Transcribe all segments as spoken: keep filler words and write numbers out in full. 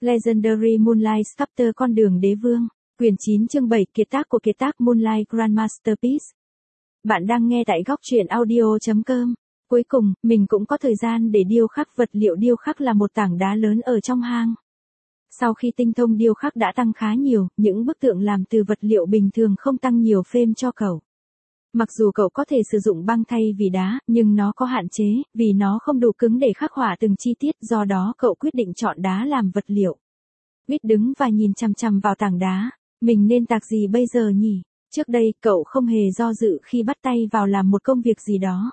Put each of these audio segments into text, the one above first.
Legendary Moonlight Sculptor Con đường đế vương. Quyển chín chương bảy Kiệt tác của kiệt tác Moonlight Grand Masterpiece. Bạn đang nghe tại góc truyện audio chấm com. Cuối cùng, mình cũng có thời gian để điêu khắc. Vật liệu điêu khắc là một tảng đá lớn ở trong hang. Sau khi tinh thông điêu khắc đã tăng khá nhiều, những bức tượng làm từ vật liệu bình thường không tăng nhiều frame cho cậu. Mặc dù cậu có thể sử dụng băng thay vì đá, nhưng nó có hạn chế, vì nó không đủ cứng để khắc họa từng chi tiết, do đó cậu quyết định chọn đá làm vật liệu. Wit đứng và nhìn chằm chằm vào tảng đá. Mình nên tạc gì bây giờ nhỉ? Trước đây, cậu không hề do dự khi bắt tay vào làm một công việc gì đó.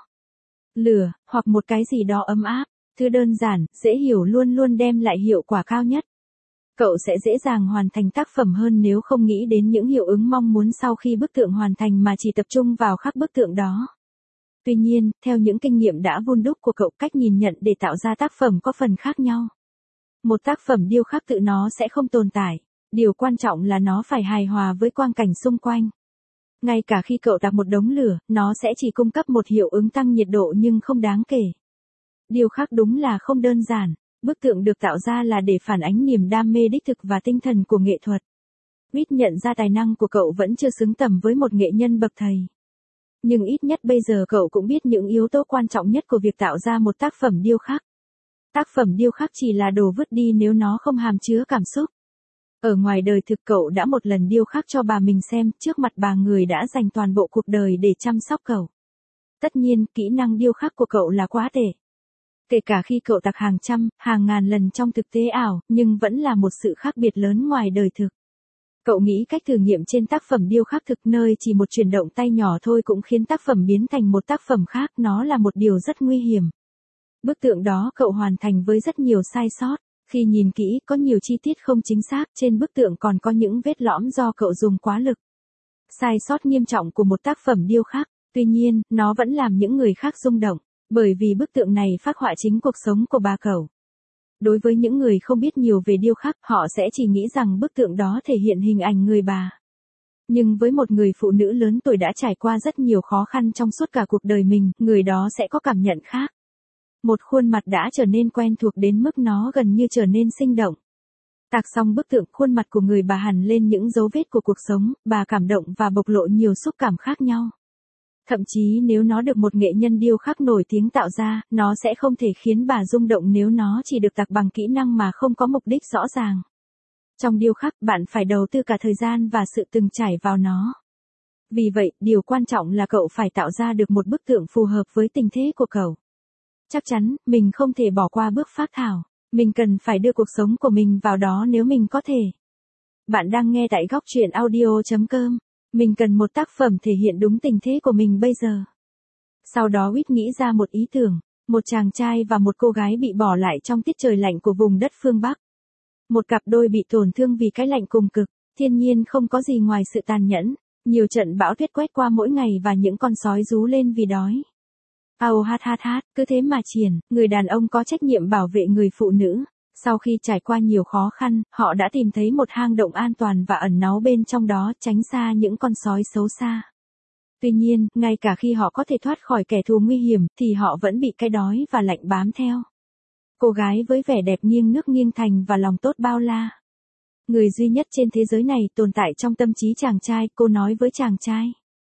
Lửa, hoặc một cái gì đó ấm áp, thứ đơn giản, dễ hiểu luôn luôn đem lại hiệu quả cao nhất. Cậu sẽ dễ dàng hoàn thành tác phẩm hơn nếu không nghĩ đến những hiệu ứng mong muốn sau khi bức tượng hoàn thành mà chỉ tập trung vào khắc bức tượng đó. Tuy nhiên, theo những kinh nghiệm đã vun đúc của cậu, cách nhìn nhận để tạo ra tác phẩm có phần khác nhau. Một tác phẩm điêu khắc tự nó sẽ không tồn tại. Điều quan trọng là nó phải hài hòa với quang cảnh xung quanh. Ngay cả khi cậu đặt một đống lửa, nó sẽ chỉ cung cấp một hiệu ứng tăng nhiệt độ nhưng không đáng kể. Điêu khắc đúng là không đơn giản. Bức tượng được tạo ra là để phản ánh niềm đam mê đích thực và tinh thần của nghệ thuật. Wit nhận ra tài năng của cậu vẫn chưa xứng tầm với một nghệ nhân bậc thầy. Nhưng ít nhất bây giờ cậu cũng biết những yếu tố quan trọng nhất của việc tạo ra một tác phẩm điêu khắc. Tác phẩm điêu khắc chỉ là đồ vứt đi nếu nó không hàm chứa cảm xúc. Ở ngoài đời thực, cậu đã một lần điêu khắc cho bà mình xem, trước mặt bà người đã dành toàn bộ cuộc đời để chăm sóc cậu. Tất nhiên, kỹ năng điêu khắc của cậu là quá tệ. Kể cả khi cậu tạc hàng trăm, hàng ngàn lần trong thực tế ảo, nhưng vẫn là một sự khác biệt lớn ngoài đời thực. Cậu nghĩ cách thử nghiệm trên tác phẩm điêu khắc thực, nơi chỉ một chuyển động tay nhỏ thôi cũng khiến tác phẩm biến thành một tác phẩm khác, nó là một điều rất nguy hiểm. Bức tượng đó cậu hoàn thành với rất nhiều sai sót. Khi nhìn kỹ, có nhiều chi tiết không chính xác, trên bức tượng còn có những vết lõm do cậu dùng quá lực. Sai sót nghiêm trọng của một tác phẩm điêu khắc, tuy nhiên, nó vẫn làm những người khác rung động, bởi vì bức tượng này phác họa chính cuộc sống của bà cậu. Đối với những người không biết nhiều về điêu khắc, họ sẽ chỉ nghĩ rằng bức tượng đó thể hiện hình ảnh người bà. Nhưng với một người phụ nữ lớn tuổi đã trải qua rất nhiều khó khăn trong suốt cả cuộc đời mình, người đó sẽ có cảm nhận khác. Một khuôn mặt đã trở nên quen thuộc đến mức nó gần như trở nên sinh động. Tạc xong bức tượng, khuôn mặt của người bà hằn lên những dấu vết của cuộc sống, bà cảm động và bộc lộ nhiều xúc cảm khác nhau. Thậm chí nếu nó được một nghệ nhân điêu khắc nổi tiếng tạo ra, nó sẽ không thể khiến bà rung động nếu nó chỉ được tạc bằng kỹ năng mà không có mục đích rõ ràng. Trong điêu khắc, bạn phải đầu tư cả thời gian và sự từng trải vào nó. Vì vậy, điều quan trọng là cậu phải tạo ra được một bức tượng phù hợp với tình thế của cậu. Chắc chắn, mình không thể bỏ qua bước phác thảo. Mình cần phải đưa cuộc sống của mình vào đó nếu mình có thể. Bạn đang nghe tại góc truyện audio chấm com. Mình cần một tác phẩm thể hiện đúng tình thế của mình bây giờ. Sau đó Wit nghĩ ra một ý tưởng. Một chàng trai và một cô gái bị bỏ lại trong tiết trời lạnh của vùng đất phương Bắc. Một cặp đôi bị tổn thương vì cái lạnh cùng cực. Thiên nhiên không có gì ngoài sự tàn nhẫn. Nhiều trận bão tuyết quét qua mỗi ngày và những con sói rú lên vì đói. Ao hát hát hát, cứ thế mà triển, người đàn ông có trách nhiệm bảo vệ người phụ nữ. Sau khi trải qua nhiều khó khăn, họ đã tìm thấy một hang động an toàn và ẩn náu bên trong đó, tránh xa những con sói xấu xa. Tuy nhiên, ngay cả khi họ có thể thoát khỏi kẻ thù nguy hiểm, thì họ vẫn bị cái đói và lạnh bám theo. Cô gái với vẻ đẹp nghiêng nước nghiêng thành và lòng tốt bao la. Người duy nhất trên thế giới này tồn tại trong tâm trí chàng trai, cô nói với chàng trai.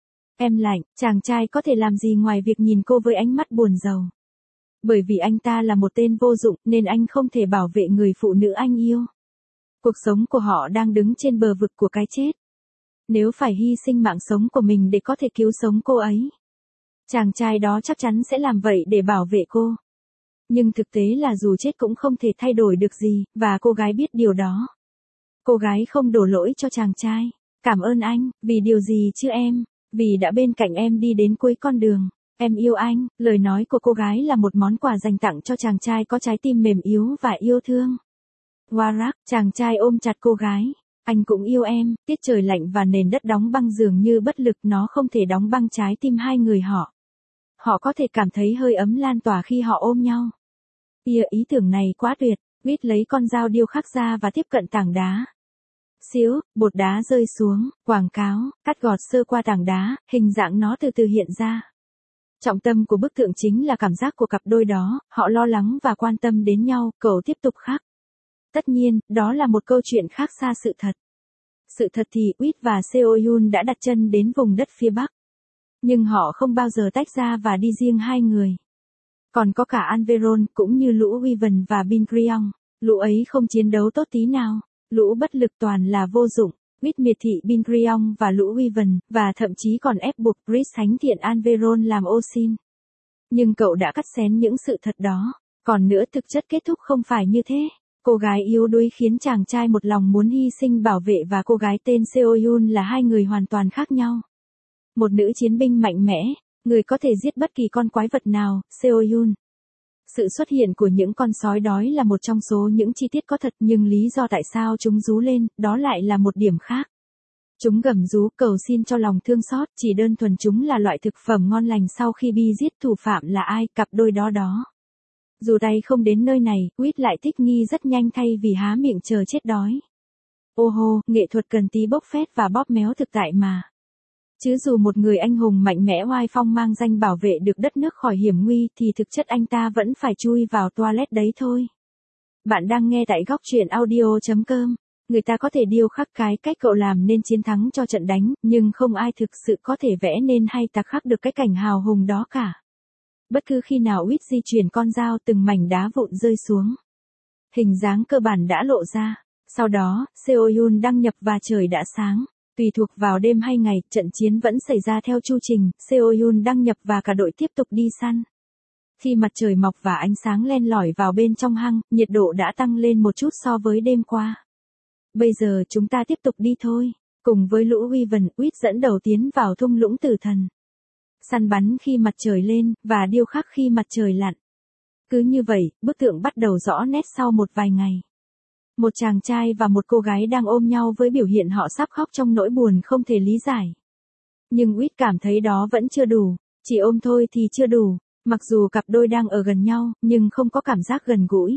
Em lạnh, chàng trai có thể làm gì ngoài việc nhìn cô với ánh mắt buồn rầu. Bởi vì anh ta là một tên vô dụng nên anh không thể bảo vệ người phụ nữ anh yêu. Cuộc sống của họ đang đứng trên bờ vực của cái chết. Nếu phải hy sinh mạng sống của mình để có thể cứu sống cô ấy, chàng trai đó chắc chắn sẽ làm vậy để bảo vệ cô. Nhưng thực tế là dù chết cũng không thể thay đổi được gì, và cô gái biết điều đó. Cô gái không đổ lỗi cho chàng trai. Cảm ơn anh, vì điều gì chứ em? Vì đã bên cạnh em đi đến cuối con đường. Em yêu anh. Lời nói của cô gái là một món quà dành tặng cho chàng trai có trái tim mềm yếu và yêu thương. Warrak, chàng trai ôm chặt cô gái. Anh cũng yêu em. Tiết trời lạnh và nền đất đóng băng dường như bất lực, nó không thể đóng băng trái tim hai người họ. Họ có thể cảm thấy hơi ấm lan tỏa khi họ ôm nhau. Ia, ý tưởng này quá tuyệt. Wit lấy con dao điêu khắc ra và tiếp cận tảng đá. Xíu, bột đá rơi xuống, quảng cáo, cắt gọt sơ qua tảng đá, hình dạng nó từ từ hiện ra. Trọng tâm của bức tượng chính là cảm giác của cặp đôi đó, họ lo lắng và quan tâm đến nhau, cậu tiếp tục khắc. Tất nhiên, đó là một câu chuyện khác xa sự thật. Sự thật thì, Wit và Seohyun đã đặt chân đến vùng đất phía Bắc. Nhưng họ không bao giờ tách ra và đi riêng hai người. Còn có cả Anveron cũng như lũ Weaven và Bin Kryong. Lũ ấy không chiến đấu tốt tí nào. Lũ bất lực toàn là vô dụng. Wit miệt thị Bin Kryong và lũ Weaven, và thậm chí còn ép buộc Chris thánh thiện Anveron làm ô xin. Nhưng cậu đã cắt xén những sự thật đó. Còn nữa thực chất kết thúc không phải như thế. Cô gái yếu đuối khiến chàng trai một lòng muốn hy sinh bảo vệ và cô gái tên Seohyun là hai người hoàn toàn khác nhau. Một nữ chiến binh mạnh mẽ, người có thể giết bất kỳ con quái vật nào, Seohyun. Sự xuất hiện của những con sói đói là một trong số những chi tiết có thật, nhưng lý do tại sao chúng rú lên, đó lại là một điểm khác. Chúng gầm rú cầu xin cho lòng thương xót, chỉ đơn thuần chúng là loại thực phẩm ngon lành sau khi bi giết thủ phạm là ai, cặp đôi đó đó. Dù tay không đến nơi này, Wit lại thích nghi rất nhanh thay vì há miệng chờ chết đói. Ô hô, nghệ thuật cần tí bốc phét và bóp méo thực tại mà. Chứ dù một người anh hùng mạnh mẽ oai phong mang danh bảo vệ được đất nước khỏi hiểm nguy thì thực chất anh ta vẫn phải chui vào toilet đấy thôi. Bạn đang nghe tại góc truyện audio chấm com. Người ta có thể điêu khắc cái cách cậu làm nên chiến thắng cho trận đánh, nhưng không ai thực sự có thể vẽ nên hay tạc khắc được cái cảnh hào hùng đó cả. Bất cứ khi nào Wit di chuyển con dao từng mảnh đá vụn rơi xuống. Hình dáng cơ bản đã lộ ra. Sau đó, Seohyun đăng nhập và trời đã sáng. Tùy thuộc vào đêm hay ngày, trận chiến vẫn xảy ra theo chu trình, Seohyun đăng nhập và cả đội tiếp tục đi săn. Khi mặt trời mọc và ánh sáng len lỏi vào bên trong hang, nhiệt độ đã tăng lên một chút so với đêm qua. Bây giờ chúng ta tiếp tục đi thôi. Cùng với lũ Weaven, Wit dẫn đầu tiến vào thung lũng tử thần. Săn bắn khi mặt trời lên, và điêu khắc khi mặt trời lặn. Cứ như vậy, bức tượng bắt đầu rõ nét sau một vài ngày. Một chàng trai và một cô gái đang ôm nhau với biểu hiện họ sắp khóc trong nỗi buồn không thể lý giải. Nhưng Wit cảm thấy đó vẫn chưa đủ, chỉ ôm thôi thì chưa đủ, mặc dù cặp đôi đang ở gần nhau, nhưng không có cảm giác gần gũi.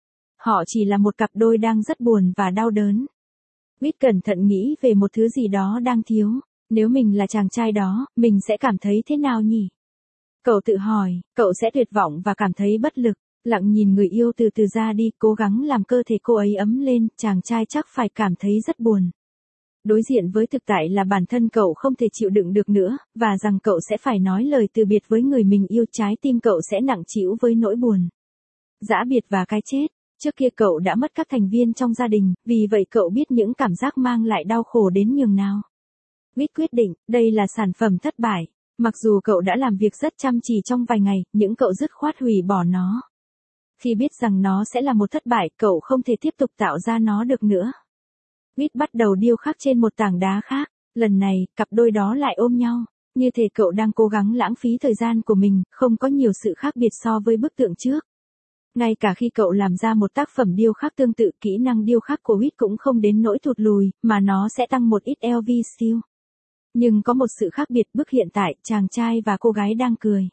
Họ chỉ là một cặp đôi đang rất buồn và đau đớn. Wit cẩn thận nghĩ về một thứ gì đó đang thiếu, nếu mình là chàng trai đó, mình sẽ cảm thấy thế nào nhỉ? Cậu tự hỏi, cậu sẽ tuyệt vọng và cảm thấy bất lực. Lặng nhìn người yêu từ từ ra đi, cố gắng làm cơ thể cô ấy ấm lên, chàng trai chắc phải cảm thấy rất buồn. Đối diện với thực tại là bản thân cậu không thể chịu đựng được nữa, và rằng cậu sẽ phải nói lời từ biệt với người mình yêu, trái tim cậu sẽ nặng trĩu với nỗi buồn. Giã biệt và cái chết, trước kia cậu đã mất các thành viên trong gia đình, vì vậy cậu biết những cảm giác mang lại đau khổ đến nhường nào. Wit quyết định, đây là sản phẩm thất bại, mặc dù cậu đã làm việc rất chăm chỉ trong vài ngày, nhưng cậu dứt khoát hủy bỏ nó. Khi biết rằng nó sẽ là một thất bại, cậu không thể tiếp tục tạo ra nó được nữa. Wit bắt đầu điêu khắc trên một tảng đá khác. Lần này, cặp đôi đó lại ôm nhau. Như thể cậu đang cố gắng lãng phí thời gian của mình, không có nhiều sự khác biệt so với bức tượng trước. Ngay cả khi cậu làm ra một tác phẩm điêu khắc tương tự, kỹ năng điêu khắc của Wit cũng không đến nỗi thụt lùi, mà nó sẽ tăng một ít lờ vê skill. Nhưng có một sự khác biệt, bức hiện tại, chàng trai và cô gái đang cười.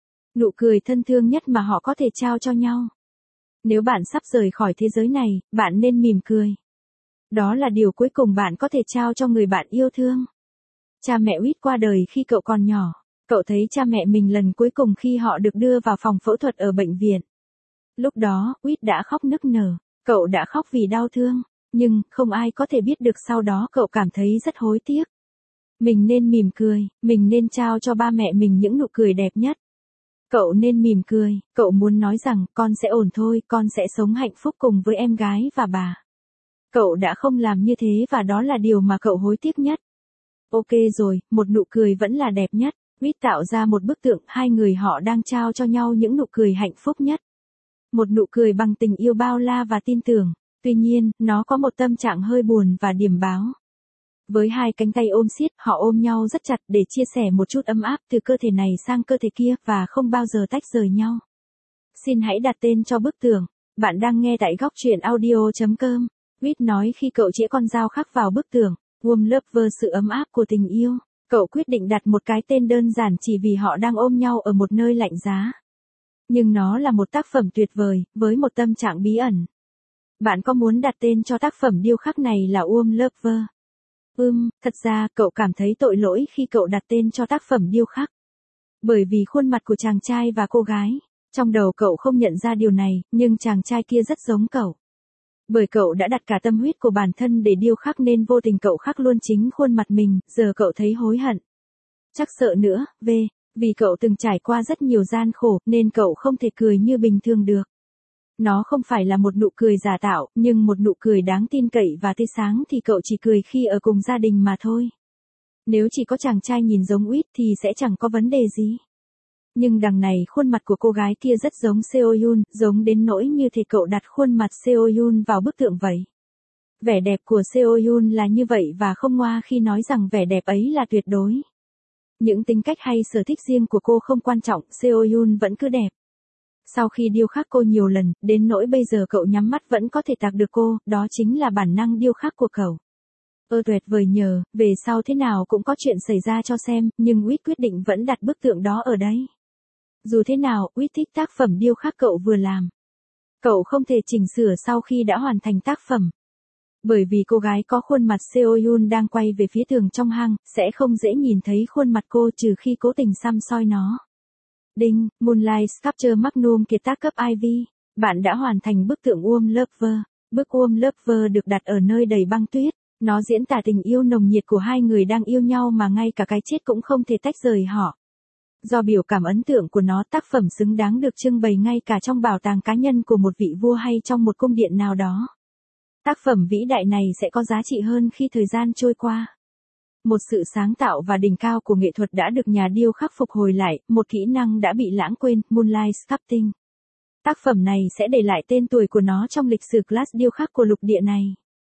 Nụ cười thân thương nhất mà họ có thể trao cho nhau. Nếu bạn sắp rời khỏi thế giới này, bạn nên mỉm cười. Đó là điều cuối cùng bạn có thể trao cho người bạn yêu thương. Cha mẹ Wit qua đời khi cậu còn nhỏ. Cậu thấy cha mẹ mình lần cuối cùng khi họ được đưa vào phòng phẫu thuật ở bệnh viện. Lúc đó, Wit đã khóc nức nở. Cậu đã khóc vì đau thương. Nhưng, không ai có thể biết được sau đó cậu cảm thấy rất hối tiếc. Mình nên mỉm cười, mình nên trao cho ba mẹ mình những nụ cười đẹp nhất. Cậu nên mỉm cười, cậu muốn nói rằng, con sẽ ổn thôi, con sẽ sống hạnh phúc cùng với em gái và bà. Cậu đã không làm như thế và đó là điều mà cậu hối tiếc nhất. Ok rồi, một nụ cười vẫn là đẹp nhất. Wit tạo ra một bức tượng, hai người họ đang trao cho nhau những nụ cười hạnh phúc nhất. Một nụ cười bằng tình yêu bao la và tin tưởng. Tuy nhiên, nó có một tâm trạng hơi buồn và điềm báo. Với hai cánh tay ôm siết, họ ôm nhau rất chặt để chia sẻ một chút ấm áp từ cơ thể này sang cơ thể kia và không bao giờ tách rời nhau. Xin hãy đặt tên cho bức tượng. Bạn đang nghe tại góc truyện audio chấm com. Wit nói khi cậu chĩa con dao khắc vào bức tượng, warm lover, sự ấm áp của tình yêu. Cậu quyết định đặt một cái tên đơn giản chỉ vì họ đang ôm nhau ở một nơi lạnh giá. Nhưng nó là một tác phẩm tuyệt vời, với một tâm trạng bí ẩn. Bạn có muốn đặt tên cho tác phẩm điêu khắc này là warm lover? Ừm, thật ra, cậu cảm thấy tội lỗi khi cậu đặt tên cho tác phẩm điêu khắc. Bởi vì khuôn mặt của chàng trai và cô gái, trong đầu cậu không nhận ra điều này, nhưng chàng trai kia rất giống cậu. Bởi cậu đã đặt cả tâm huyết của bản thân để điêu khắc nên vô tình cậu khắc luôn chính khuôn mặt mình, giờ cậu thấy hối hận. Chắc sợ nữa, V, vì cậu từng trải qua rất nhiều gian khổ nên cậu không thể cười như bình thường được. Nó không phải là một nụ cười giả tạo, nhưng một nụ cười đáng tin cậy và tươi sáng thì cậu chỉ cười khi ở cùng gia đình mà thôi. Nếu chỉ có chàng trai nhìn giống Uyết thì sẽ chẳng có vấn đề gì. Nhưng đằng này khuôn mặt của cô gái kia rất giống Seo Yoon, giống đến nỗi như thể cậu đặt khuôn mặt Seo Yoon vào bức tượng vậy. Vẻ đẹp của Seo Yoon là như vậy và không ngoa khi nói rằng vẻ đẹp ấy là tuyệt đối. Những tính cách hay sở thích riêng của cô không quan trọng, Seo Yoon vẫn cứ đẹp. Sau khi điêu khắc cô nhiều lần, đến nỗi bây giờ cậu nhắm mắt vẫn có thể tạc được cô, đó chính là bản năng điêu khắc của cậu. Ơ tuyệt vời nhờ, về sau thế nào cũng có chuyện xảy ra cho xem, nhưng Uyết quyết định vẫn đặt bức tượng đó ở đấy. Dù thế nào, Uyết thích tác phẩm điêu khắc cậu vừa làm. Cậu không thể chỉnh sửa sau khi đã hoàn thành tác phẩm. Bởi vì cô gái có khuôn mặt Seo Yoon đang quay về phía tường trong hang, sẽ không dễ nhìn thấy khuôn mặt cô trừ khi cố tình xăm soi nó. Đinh, Moonlight Sculpture Magnum kiệt tác cấp i vê. Bạn đã hoàn thành bức tượng Warm Lover. Bức Warm Lover được đặt ở nơi đầy băng tuyết. Nó diễn tả tình yêu nồng nhiệt của hai người đang yêu nhau mà ngay cả cái chết cũng không thể tách rời họ. Do biểu cảm ấn tượng của nó, tác phẩm xứng đáng được trưng bày ngay cả trong bảo tàng cá nhân của một vị vua hay trong một cung điện nào đó. Tác phẩm vĩ đại này sẽ có giá trị hơn khi thời gian trôi qua. Một sự sáng tạo và đỉnh cao của nghệ thuật đã được nhà điêu khắc phục hồi lại, một kỹ năng đã bị lãng quên, Moonlight Sculpting. Tác phẩm này sẽ để lại tên tuổi của nó trong lịch sử class điêu khắc của lục địa này.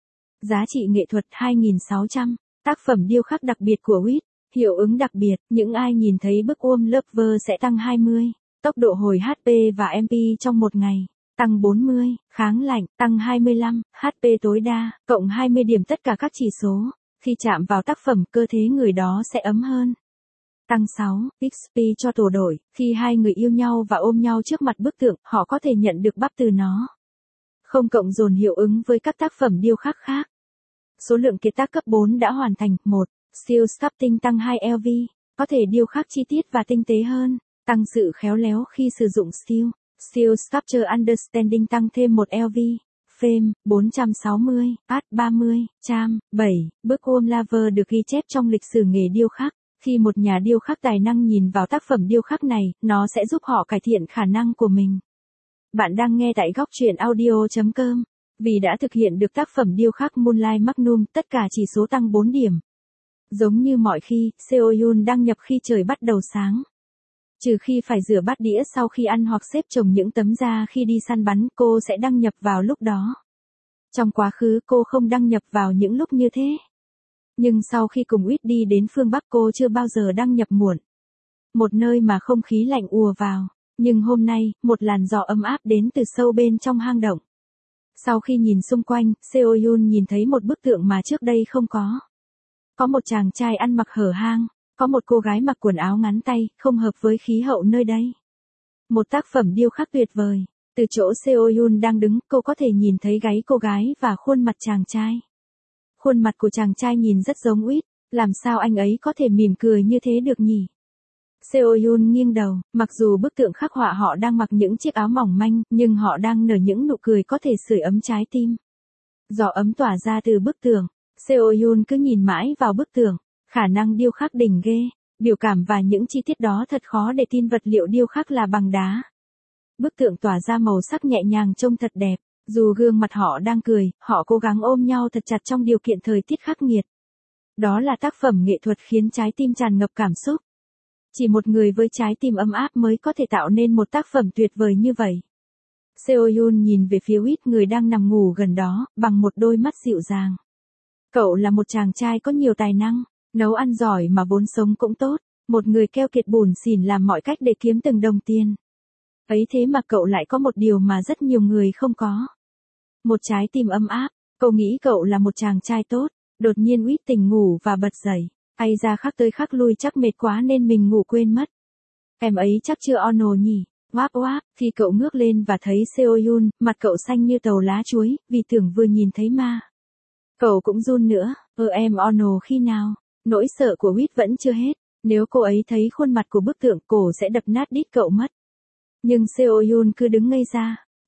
Giá trị nghệ thuật hai nghìn sáu trăm, tác phẩm điêu khắc đặc biệt của Uyết, hiệu ứng đặc biệt, những ai nhìn thấy bức Warm Lover sẽ tăng hai mươi, tốc độ hồi hát pê và em pê trong một ngày, tăng bốn mươi, kháng lạnh, tăng hai mươi lăm, hát pê tối đa, cộng hai mươi điểm tất cả các chỉ số, khi chạm vào tác phẩm cơ thể người đó sẽ ấm hơn. Tăng sáu, ích pê cho tổ đội, khi hai người yêu nhau và ôm nhau trước mặt bức tượng, họ có thể nhận được bắp từ nó. Không cộng dồn hiệu ứng với các tác phẩm điêu khắc khác. Số lượng kiệt tác cấp bốn đã hoàn thành. một. Steel Sculpting tăng hai lv, có thể điêu khắc chi tiết và tinh tế hơn, tăng sự khéo léo khi sử dụng steel. Steel Sculpture Understanding tăng thêm một lv. Frame, bốn trăm sáu mươi, Art ba mươi, Cham, bảy, bức Warm Lover được ghi chép trong lịch sử nghề điêu khắc. Khi một nhà điêu khắc tài năng nhìn vào tác phẩm điêu khắc này, nó sẽ giúp họ cải thiện khả năng của mình. Bạn đang nghe tại góc truyện audio chấm com. Vì đã thực hiện được tác phẩm điêu khắc Moonlight Magnum, tất cả chỉ số tăng bốn điểm. Giống như mọi khi, Seo Yoon đăng nhập khi trời bắt đầu sáng. Trừ khi phải rửa bát đĩa sau khi ăn hoặc xếp chồng những tấm da khi đi săn bắn, cô sẽ đăng nhập vào lúc đó. Trong quá khứ cô không đăng nhập vào những lúc như thế. Nhưng sau khi cùng Uyết đi đến phương Bắc cô chưa bao giờ đăng nhập muộn. Một nơi mà không khí lạnh ùa vào. Nhưng hôm nay, một làn gió ấm áp đến từ sâu bên trong hang động. Sau khi nhìn xung quanh, Seo Yoon nhìn thấy một bức tượng mà trước đây không có. Có một chàng trai ăn mặc hở hang, có một cô gái mặc quần áo ngắn tay, không hợp với khí hậu nơi đây. Một tác phẩm điêu khắc tuyệt vời. Từ chỗ Seo Yoon đang đứng, cô có thể nhìn thấy gáy cô gái và khuôn mặt chàng trai. Khuôn mặt của chàng trai nhìn rất giống Uyết, làm sao anh ấy có thể mỉm cười như thế được nhỉ? Seo Yoon nghiêng đầu, mặc dù bức tượng khắc họa họ đang mặc những chiếc áo mỏng manh, nhưng họ đang nở những nụ cười có thể sưởi ấm trái tim. Gió ấm tỏa ra từ bức tượng. Seo Yoon cứ nhìn mãi vào bức tượng, khả năng điêu khắc đỉnh ghê, biểu cảm và những chi tiết đó thật khó để tin vật liệu điêu khắc là bằng đá. Bức tượng tỏa ra màu sắc nhẹ nhàng trông thật đẹp, dù gương mặt họ đang cười, họ cố gắng ôm nhau thật chặt trong điều kiện thời tiết khắc nghiệt. Đó là tác phẩm nghệ thuật khiến trái tim tràn ngập cảm xúc. Chỉ một người với trái tim ấm áp mới có thể tạo nên một tác phẩm tuyệt vời như vậy. Seo Yoon nhìn về phía Uyết, người đang nằm ngủ gần đó, bằng một đôi mắt dịu dàng. Cậu là một chàng trai có nhiều tài năng, nấu ăn giỏi mà vốn sống cũng tốt, một người keo kiệt bủn xỉn làm mọi cách để kiếm từng đồng tiền. Ấy thế mà cậu lại có một điều mà rất nhiều người không có. Một trái tim ấm áp, cậu nghĩ cậu là một chàng trai tốt, đột nhiên Uyết tỉnh ngủ và bật dậy. Ai ra khắc tới khắc lui chắc mệt quá nên mình ngủ quên mất. Em ấy chắc chưa ono nhỉ, oáp oáp, khi cậu ngước lên và thấy Seo Yoon, mặt cậu xanh như tàu lá chuối, vì tưởng vừa nhìn thấy ma. Cậu cũng run nữa, ơ em ono khi nào, nỗi sợ của Uyết vẫn chưa hết, nếu cô ấy thấy khuôn mặt của bức tượng cổ sẽ đập nát đít cậu mất. Nhưng Seo Yoon cứ đứng ngây ra,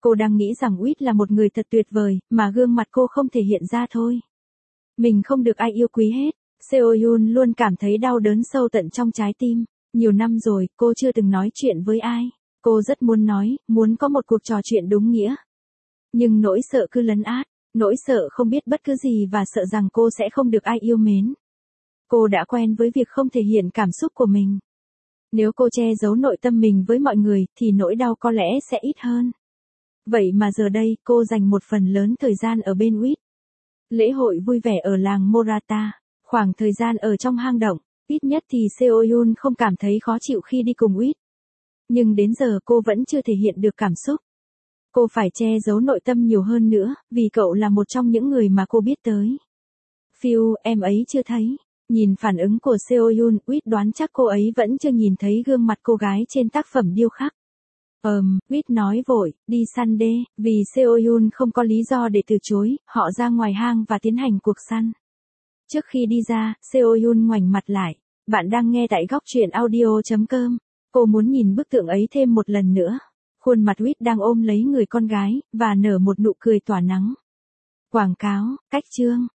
Cô đang nghĩ rằng Uyết là một người thật tuyệt vời, mà gương mặt cô không thể hiện ra thôi. Mình không được ai yêu quý hết. Seo Yoon luôn cảm thấy đau đớn sâu tận trong trái tim. Nhiều năm rồi, cô chưa từng nói chuyện với ai. Cô rất muốn nói, muốn có một cuộc trò chuyện đúng nghĩa. Nhưng nỗi sợ cứ lấn át, nỗi sợ không biết bất cứ gì và sợ rằng cô sẽ không được ai yêu mến. Cô đã quen với việc không thể hiện cảm xúc của mình. Nếu cô che giấu nội tâm mình với mọi người thì nỗi đau có lẽ sẽ ít hơn. Vậy mà giờ đây cô dành một phần lớn thời gian ở bên Uyết. Lễ hội vui vẻ ở làng Morata, khoảng thời gian ở trong hang động, ít nhất thì Seo Yoon không cảm thấy khó chịu khi đi cùng Uyết. Nhưng đến giờ cô vẫn chưa thể hiện được cảm xúc. Cô phải che giấu nội tâm nhiều hơn nữa, vì cậu là một trong những người mà cô biết tới. Phiu, em ấy chưa thấy. Nhìn phản ứng của Seo Yoon, Uyết đoán chắc cô ấy vẫn chưa nhìn thấy gương mặt cô gái trên tác phẩm điêu khắc. Ờm, Uyết nói vội, đi săn đê, vì Seo Yoon không có lý do để từ chối, họ ra ngoài hang và tiến hành cuộc săn. Trước khi đi ra, Seo Yoon ngoảnh mặt lại. Bạn đang nghe tại góc truyện audio chấm com. Cô muốn nhìn bức tượng ấy thêm một lần nữa. Khuôn mặt Uyết đang ôm lấy người con gái, và nở một nụ cười tỏa nắng. Quảng cáo, cách chương.